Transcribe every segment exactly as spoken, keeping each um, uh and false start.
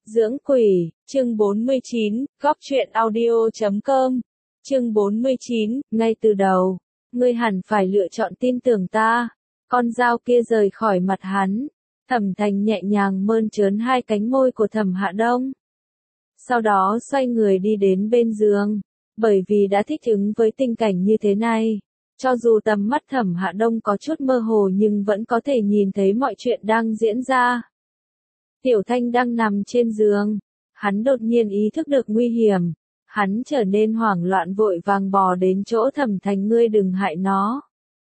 Dưỡng quỷ, chương bốn mươi chín, góc truyện audio chấm com, chương bốn mươi chín, ngay từ đầu, ngươi hẳn phải lựa chọn tin tưởng ta. Con dao kia rời khỏi mặt hắn, Thẩm Thành nhẹ nhàng mơn trớn hai cánh môi của Thẩm Hạ Đông. Sau đó xoay người đi đến bên giường, bởi vì đã thích ứng với tình cảnh như thế này. Cho dù tầm mắt Thẩm Hạ Đông có chút mơ hồ nhưng vẫn có thể nhìn thấy mọi chuyện đang diễn ra. Tiểu Thanh đang nằm trên giường, hắn đột nhiên ý thức được nguy hiểm, hắn trở nên hoảng loạn vội vàng bò đến chỗ Thẩm Thành, ngươi đừng hại nó.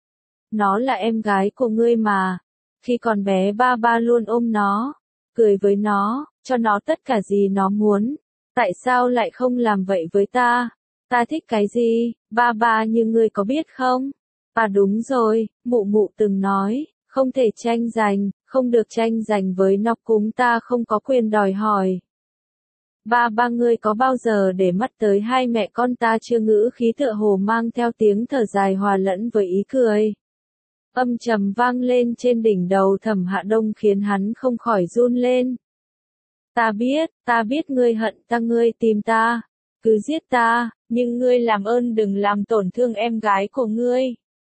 Nó là em gái của ngươi mà, khi còn bé ba ba luôn ôm nó, cười với nó, cho nó tất cả gì nó muốn, tại sao lại không làm vậy với ta? Ta thích cái gì, ba ba như ngươi có biết không? À đúng rồi, mụ mụ từng nói, không thể tranh giành, không được tranh giành với nó, cúng ta không có quyền đòi hỏi. Ba ba ngươi có bao giờ để mắt tới hai mẹ con ta chưa? Ngữ khí tựa hồ mang theo tiếng thở dài hòa lẫn với ý cười. Âm trầm vang lên trên đỉnh đầu Thẩm Hạ Đông khiến hắn không khỏi run lên. Ta biết, ta biết ngươi hận ta, ngươi tìm ta, cứ giết ta, nhưng ngươi làm ơn đừng làm tổn thương em gái của ngươi.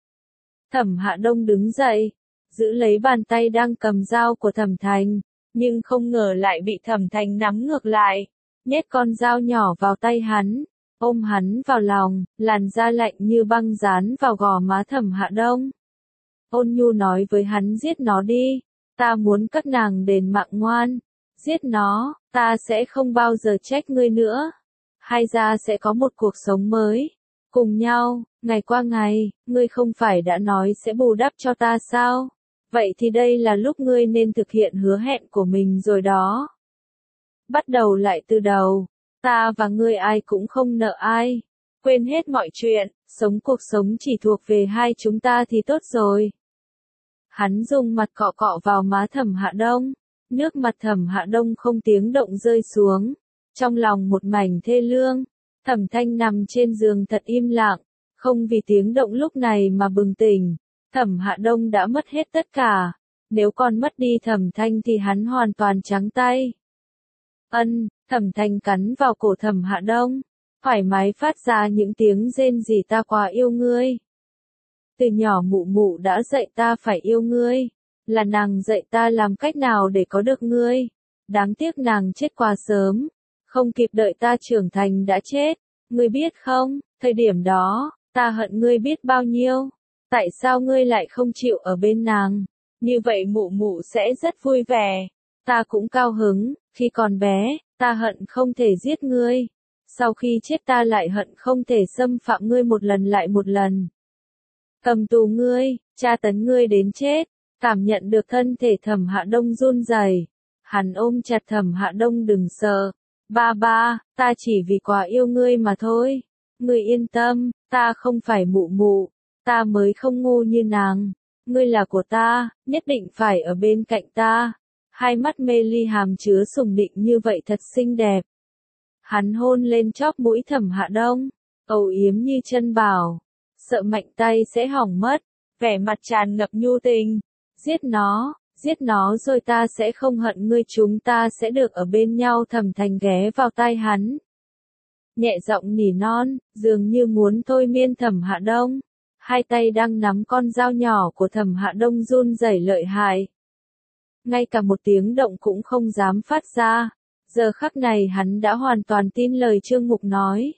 Thẩm Hạ Đông đứng dậy, giữ lấy bàn tay đang cầm dao của Thẩm Thành, nhưng không ngờ lại bị Thẩm Thành nắm ngược lại, nhét con dao nhỏ vào tay hắn, ôm hắn vào lòng, làn da lạnh như băng dán vào gò má Thẩm Hạ Đông. Ôn nhu nói với hắn, giết nó đi, ta muốn các nàng đền mạng ngoan, giết nó, ta sẽ không bao giờ trách ngươi nữa. Hai gia sẽ có một cuộc sống mới, cùng nhau, ngày qua ngày, ngươi không phải đã nói sẽ bù đắp cho ta sao? Vậy thì đây là lúc ngươi nên thực hiện hứa hẹn của mình rồi đó. Bắt đầu lại từ đầu, ta và ngươi ai cũng không nợ ai, quên hết mọi chuyện, sống cuộc sống chỉ thuộc về hai chúng ta thì tốt rồi. Hắn dùng mặt cọ cọ vào má Thẩm Hạ Đông, nước mặt Thẩm Hạ Đông không tiếng động rơi xuống, trong lòng một mảnh thê lương. Thẩm Thanh nằm trên giường thật im lặng, không vì tiếng động lúc này mà bừng tỉnh. Thẩm Hạ Đông đã mất hết tất cả, nếu còn mất đi Thẩm Thanh thì hắn hoàn toàn trắng tay. Ân, Thẩm Thanh cắn vào cổ Thẩm Hạ Đông, thoải mái phát ra những tiếng rên rỉ, ta quá yêu ngươi. Từ nhỏ mụ mụ đã dạy ta phải yêu ngươi, là nàng dạy ta làm cách nào để có được ngươi. Đáng tiếc nàng chết quá sớm, không kịp đợi ta trưởng thành đã chết. Ngươi biết không, thời điểm đó, ta hận ngươi biết bao nhiêu. Tại sao ngươi lại không chịu ở bên nàng? Như vậy mụ mụ sẽ rất vui vẻ. Ta cũng cao hứng, khi còn bé, ta hận không thể giết ngươi. Sau khi chết ta lại hận không thể xâm phạm ngươi một lần lại một lần. Cầm tù ngươi, tra tấn ngươi đến chết. Cảm nhận được thân thể Thẩm Hạ Đông run rẩy, hắn ôm chặt Thẩm Hạ Đông, đừng sợ. Ba ba, ta chỉ vì quá yêu ngươi mà thôi. Ngươi yên tâm, ta không phải mụ mụ, ta mới không ngu như nàng. Ngươi là của ta, nhất định phải ở bên cạnh ta. Hai mắt mê ly hàm chứa sùng định như vậy thật xinh đẹp. Hắn hôn lên chóp mũi Thẩm Hạ Đông, âu yếm như chân bảo, sợ mạnh tay sẽ hỏng mất, vẻ mặt tràn ngập nhu tình. Giết nó, giết nó rồi ta sẽ không hận ngươi, chúng ta sẽ được ở bên nhau. Thẩm Thành ghé vào tai hắn, nhẹ giọng nỉ non, dường như muốn thôi miên Thẩm Hạ Đông. Hai tay đang nắm con dao nhỏ của Thẩm Hạ Đông run rẩy lợi hại, ngay cả một tiếng động cũng không dám phát ra. Giờ khắc này hắn đã hoàn toàn tin lời Trương Mục nói.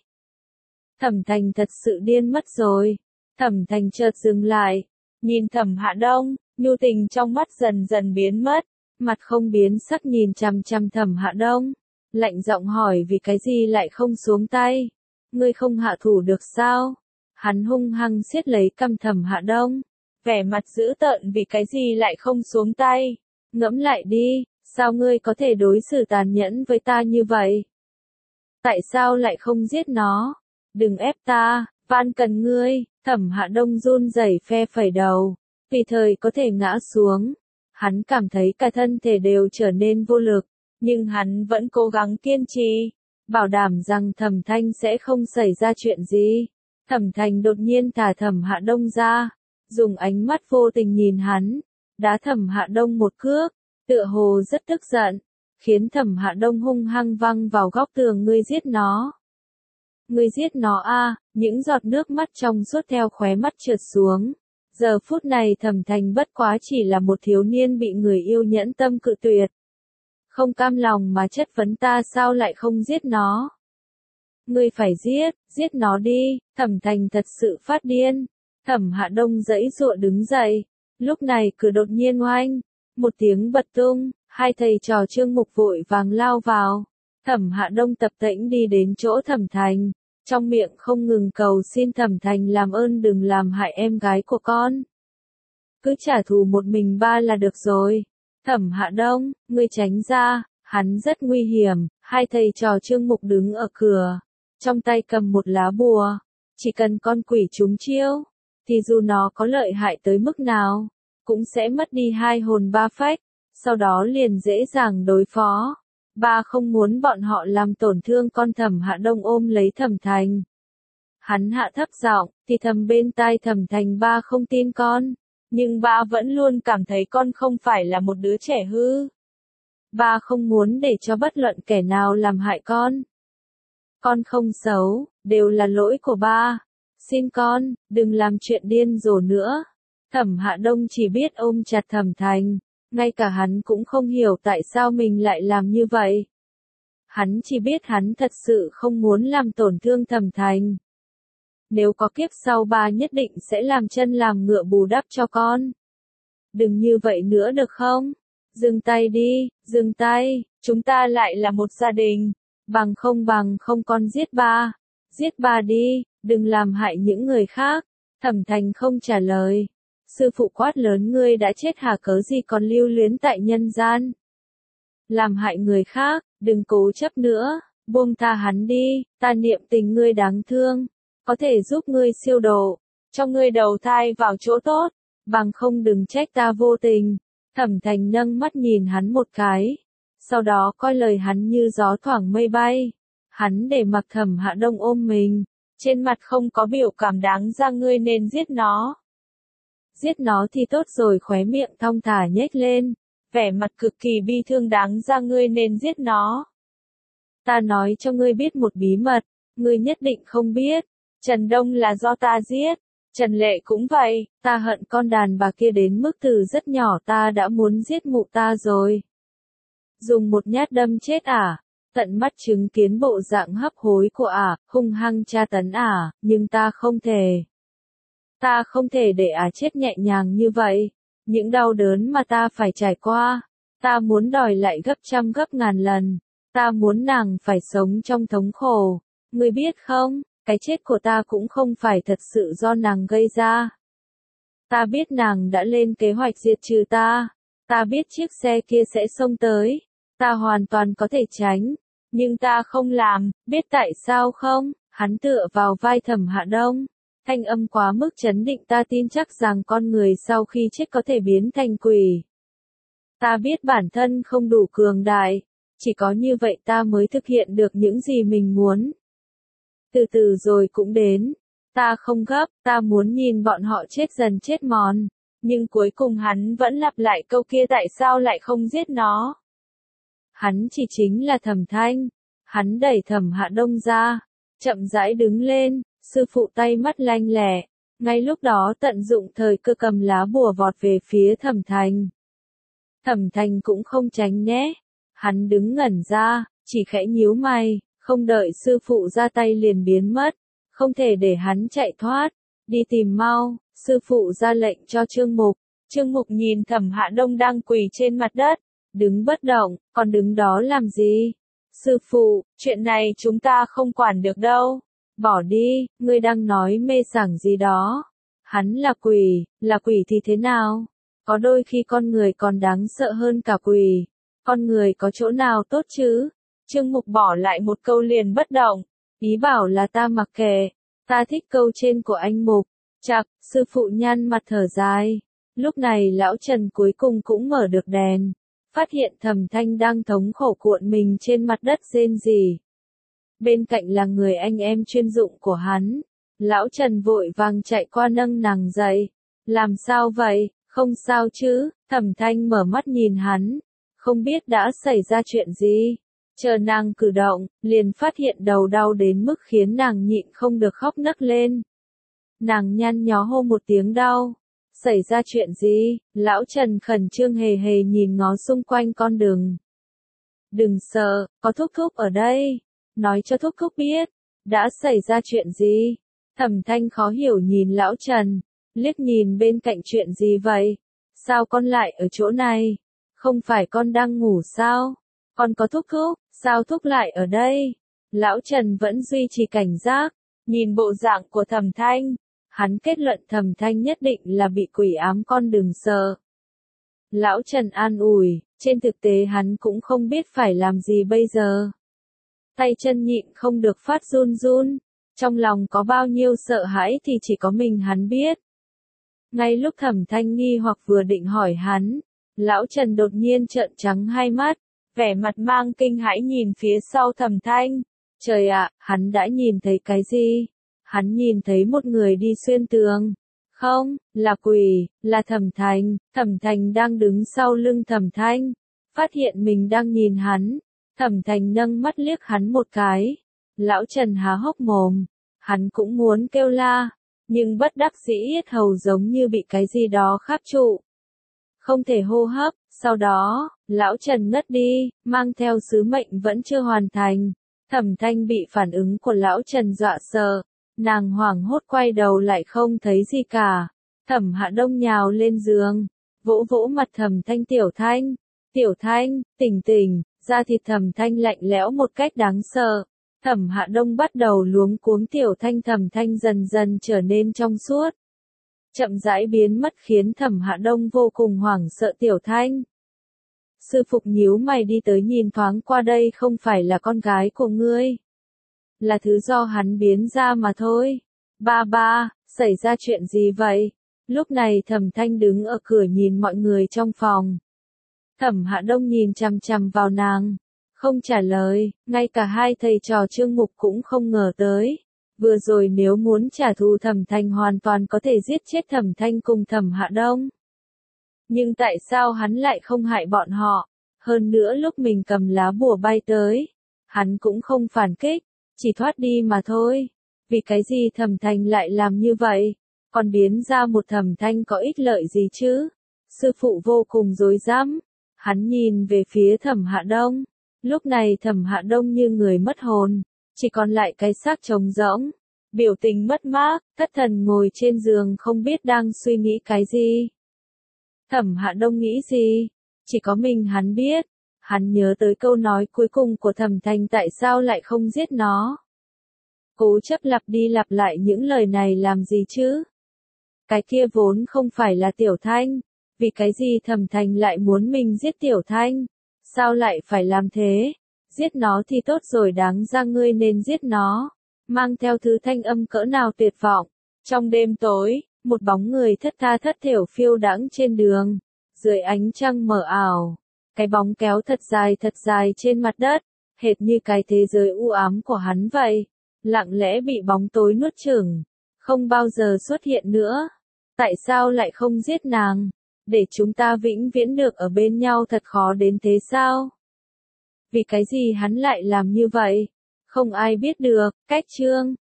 Thẩm Thành thật sự điên mất rồi. Thẩm Thành chợt dừng lại, nhìn Thẩm Hạ Đông, nhu tình trong mắt dần dần biến mất, mặt không biến sắc nhìn chằm chằm Thẩm Hạ Đông, lạnh giọng hỏi, vì cái gì lại không xuống tay? Ngươi không hạ thủ được sao? Hắn hung hăng siết lấy cằm Thẩm Hạ Đông, vẻ mặt dữ tợn, vì cái gì lại không xuống tay? Ngẫm lại đi, sao ngươi có thể đối xử tàn nhẫn với ta như vậy? Tại sao lại không giết nó? Đừng ép ta, van cần ngươi. Thẩm Hạ Đông run rẩy phe phẩy đầu, tùy thời có thể ngã xuống. Hắn cảm thấy cả thân thể đều trở nên vô lực, nhưng hắn vẫn cố gắng kiên trì, bảo đảm rằng Thẩm Thanh sẽ không xảy ra chuyện gì. Thẩm Thành đột nhiên thả Thẩm Hạ Đông ra, dùng ánh mắt vô tình nhìn hắn, đá Thẩm Hạ Đông một cước, tựa hồ rất tức giận. khiến Thẩm Hạ Đông hung hăng văng vào góc tường. Ngươi giết nó. Ngươi giết nó a, những giọt nước mắt trong suốt theo khóe mắt trượt xuống. Giờ phút này Thẩm Thành bất quá chỉ là một thiếu niên bị người yêu nhẫn tâm cự tuyệt. Không cam lòng mà chất vấn ta sao lại không giết nó. Ngươi phải giết, giết nó đi. Thẩm Thành thật sự phát điên. Thẩm Hạ Đông giãy giụa đứng dậy. Lúc này cửa đột nhiên oanh, một tiếng bật tung, hai thầy trò Trương Mục vội vàng lao vào. Thẩm Hạ Đông tập tễnh đi đến chỗ Thẩm Thành, trong miệng không ngừng cầu xin Thẩm Thành làm ơn đừng làm hại em gái của con. Cứ trả thù một mình ba là được rồi. Thẩm Hạ Đông, ngươi tránh ra, hắn rất nguy hiểm. Hai thầy trò Trương Mục đứng ở cửa, trong tay cầm một lá bùa. Chỉ cần con quỷ trúng chiêu, thì dù nó có lợi hại tới mức nào, cũng sẽ mất đi hai hồn ba phách, sau đó liền dễ dàng đối phó. Ba không muốn bọn họ làm tổn thương con. Thẩm Hạ Đông ôm lấy Thẩm Thành. Hắn hạ thấp giọng, thì thầm bên tai Thẩm Thành ba không tin con, nhưng ba vẫn luôn cảm thấy con không phải là một đứa trẻ hư. Ba không muốn để cho bất luận kẻ nào làm hại con. Con không xấu, đều là lỗi của ba. Xin con, đừng làm chuyện điên rồ nữa. Thẩm Hạ Đông chỉ biết ôm chặt Thẩm Thành, ngay cả hắn cũng không hiểu tại sao mình lại làm như vậy. Hắn chỉ biết hắn thật sự không muốn làm tổn thương Thẩm Thành. Nếu có kiếp sau ba nhất định sẽ làm chân làm ngựa bù đắp cho con. Đừng như vậy nữa được không? Dừng tay đi, dừng tay, chúng ta lại là một gia đình. Bằng không bằng không con giết ba. Giết ba đi, đừng làm hại những người khác. Thẩm Thành không trả lời. Sư phụ quát lớn, ngươi đã chết hả, cớ gì còn lưu luyến tại nhân gian. Làm hại người khác, đừng cố chấp nữa, buông tha hắn đi, ta niệm tình ngươi đáng thương, có thể giúp ngươi siêu độ, cho ngươi đầu thai vào chỗ tốt, bằng không đừng trách ta vô tình. Thẩm Thành nâng mắt nhìn hắn một cái, sau đó coi lời hắn như gió thoảng mây bay. Hắn để mặc Thẩm Hạ Đông ôm mình, trên mặt không có biểu cảm. Đáng ra ngươi nên giết nó. Giết nó thì tốt rồi. Khóe miệng thong thả nhếch lên, vẻ mặt cực kỳ bi thương. Đáng ra ngươi nên giết nó. Ta nói cho ngươi biết một bí mật, ngươi nhất định không biết. Trần Đông là do ta giết. Trần Lệ cũng vậy, ta hận con đàn bà kia đến mức từ rất nhỏ ta đã muốn giết mụ ta rồi. Dùng một nhát đâm chết ả, tận mắt chứng kiến bộ dạng hấp hối của ả, hung hăng tra tấn ả, nhưng ta không thể. Ta không thể để ả chết nhẹ nhàng như vậy. Những đau đớn mà ta phải trải qua, ta muốn đòi lại gấp trăm gấp ngàn lần. Ta muốn nàng phải sống trong thống khổ. Ngươi biết không, cái chết của ta cũng không phải thật sự do nàng gây ra. Ta biết nàng đã lên kế hoạch diệt trừ ta. Ta biết chiếc xe kia sẽ xông tới. Ta hoàn toàn có thể tránh. Nhưng ta không làm, biết tại sao không? Hắn tựa vào vai Thẩm Hạ Đông. Thanh âm quá mức chấn định. Ta tin chắc rằng con người sau khi chết có thể biến thành quỷ. Ta biết bản thân không đủ cường đại. Chỉ có như vậy ta mới thực hiện được những gì mình muốn. Từ từ rồi cũng đến. Ta không gấp, ta muốn nhìn bọn họ chết dần chết mòn. Nhưng cuối cùng hắn vẫn lặp lại câu kia, tại sao lại không giết nó. Hắn chỉ chính là Thẩm Thanh. Hắn đẩy Thẩm Hạ Đông ra, chậm rãi đứng lên. Sư phụ tay mắt lanh lẹ, ngay lúc đó tận dụng thời cơ cầm lá bùa vọt về phía Thẩm Thành. Thẩm Thành cũng không tránh né. Hắn đứng ngẩn ra, chỉ khẽ nhíu mày, không đợi sư phụ ra tay liền biến mất. Không thể để hắn chạy thoát. Đi tìm mau. Sư phụ ra lệnh cho Trương Mục. Trương Mục nhìn Thẩm Hạ Đông đang quỳ trên mặt đất, đứng bất động, còn đứng đó làm gì? Sư phụ, chuyện này chúng ta không quản được đâu. Bỏ đi, ngươi đang nói mê sảng gì đó. Hắn là quỷ, là quỷ thì thế nào? Có đôi khi con người còn đáng sợ hơn cả quỷ. Con người có chỗ nào tốt chứ? Trương Mục bỏ lại một câu liền bất động. Ý bảo là ta mặc kệ. Ta thích câu trên của anh Mục. Chặt, sư phụ nhăn mặt thở dài. Lúc này lão Trần cuối cùng cũng mở được đèn. Phát hiện Thẩm Thanh đang thống khổ cuộn mình trên mặt đất rên rỉ. Bên cạnh là người anh em chuyên dụng của hắn. Lão Trần vội vàng chạy qua nâng nàng dậy. Làm sao vậy, không sao chứ? Thẩm Thanh mở mắt nhìn hắn. không biết đã xảy ra chuyện gì. Chờ nàng cử động, liền phát hiện đầu đau đến mức khiến nàng nhịn không được khóc nấc lên. Nàng nhăn nhó hô một tiếng đau. Xảy ra chuyện gì? Lão Trần khẩn trương hề hề nhìn ngó xung quanh con đường. Đừng sợ, có thúc thúc ở đây. Nói cho thúc thúc biết. Đã xảy ra chuyện gì? Thẩm Thanh khó hiểu nhìn lão Trần. Liếc nhìn bên cạnh chuyện gì vậy? Sao con lại ở chỗ này? Không phải con đang ngủ sao? Con có thúc thúc, sao thúc lại ở đây? Lão Trần vẫn duy trì cảnh giác. Nhìn bộ dạng của Thẩm Thanh. Hắn kết luận Thẩm Thanh nhất định là bị quỷ ám, con đừng sợ. Lão Trần an ủi, trên thực tế hắn cũng không biết phải làm gì bây giờ. Tay chân nhịn không được phát run run, trong lòng có bao nhiêu sợ hãi thì chỉ có mình hắn biết. Ngay lúc Thẩm Thanh nghi hoặc vừa định hỏi hắn, Lão Trần đột nhiên trợn trắng hai mắt, vẻ mặt mang kinh hãi nhìn phía sau Thẩm Thanh. Trời ạ, hắn đã nhìn thấy cái gì? Hắn nhìn thấy một người đi xuyên tường. Không, là quỷ, là Thẩm Thanh. Thẩm Thanh đang đứng sau lưng Thẩm Thanh. Phát hiện mình đang nhìn hắn. Thẩm Thanh nâng mắt liếc hắn một cái. Lão Trần há hốc mồm. Hắn cũng muốn kêu la. Nhưng bất đắc dĩ yết hầu giống như bị cái gì đó kháp trụ. Không thể hô hấp. Sau đó, Lão Trần ngất đi, mang theo sứ mệnh vẫn chưa hoàn thành. Thẩm Thanh bị phản ứng của Lão Trần dọa sợ. Nàng hoảng hốt quay đầu lại không thấy gì cả. Thẩm Hạ Đông nhào lên giường, vỗ vỗ mặt Thẩm Thanh. Tiểu Thanh, Tiểu Thanh, tỉnh tỉnh. Da thịt Thẩm Thanh lạnh lẽo một cách đáng sợ. Thẩm Hạ Đông bắt đầu luống cuống Tiểu Thanh. Thẩm Thanh dần dần trở nên trong suốt, chậm rãi biến mất khiến Thẩm Hạ Đông vô cùng hoảng sợ. Tiểu Thanh. Sư Phục nhíu mày đi tới nhìn thoáng qua, đây không phải là con gái của ngươi. Là thứ do hắn biến ra mà thôi. Ba ba, xảy ra chuyện gì vậy? Lúc này Thẩm Thanh đứng ở cửa nhìn mọi người trong phòng. Thẩm Hạ Đông nhìn chằm chằm vào nàng, không trả lời, ngay cả hai thầy trò Trương Mục cũng không ngờ tới. Vừa rồi nếu muốn trả thù Thẩm Thanh hoàn toàn có thể giết chết Thẩm Thanh cùng Thẩm Hạ Đông. Nhưng tại sao hắn lại không hại bọn họ? Hơn nữa lúc mình cầm lá bùa bay tới, hắn cũng không phản kích, chỉ thoát đi mà thôi. Vì cái gì Thẩm Thanh lại làm như vậy? Còn biến ra một Thẩm Thanh có ích lợi gì chứ? Sư phụ vô cùng rối rắm. Hắn nhìn về phía Thẩm Hạ Đông. Lúc này Thẩm Hạ Đông như người mất hồn, chỉ còn lại cái xác trống rỗng, biểu tình mất mát, thất thần ngồi trên giường không biết đang suy nghĩ cái gì. Thẩm Hạ Đông nghĩ gì? Chỉ có mình hắn biết. Hắn nhớ tới câu nói cuối cùng của Thẩm Thanh, tại sao lại không giết nó? Cố chấp lặp đi lặp lại những lời này làm gì chứ? Cái kia vốn không phải là Tiểu Thanh. Vì cái gì Thẩm Thanh lại muốn mình giết Tiểu Thanh? Sao lại phải làm thế? Giết nó thì tốt rồi, đáng ra ngươi nên giết nó. Mang theo thứ thanh âm cỡ nào tuyệt vọng. Trong đêm tối, một bóng người thất tha thất thểu phiêu đãng trên đường. Dưới ánh trăng mờ ảo, cái bóng kéo thật dài thật dài trên mặt đất, hệt như cái thế giới u ám của hắn vậy. Lặng lẽ bị bóng tối nuốt chửng, không bao giờ xuất hiện nữa. Tại sao lại không giết nàng? Để chúng ta vĩnh viễn được ở bên nhau thật khó đến thế sao? Vì cái gì hắn lại làm như vậy? Không ai biết được. Cách chương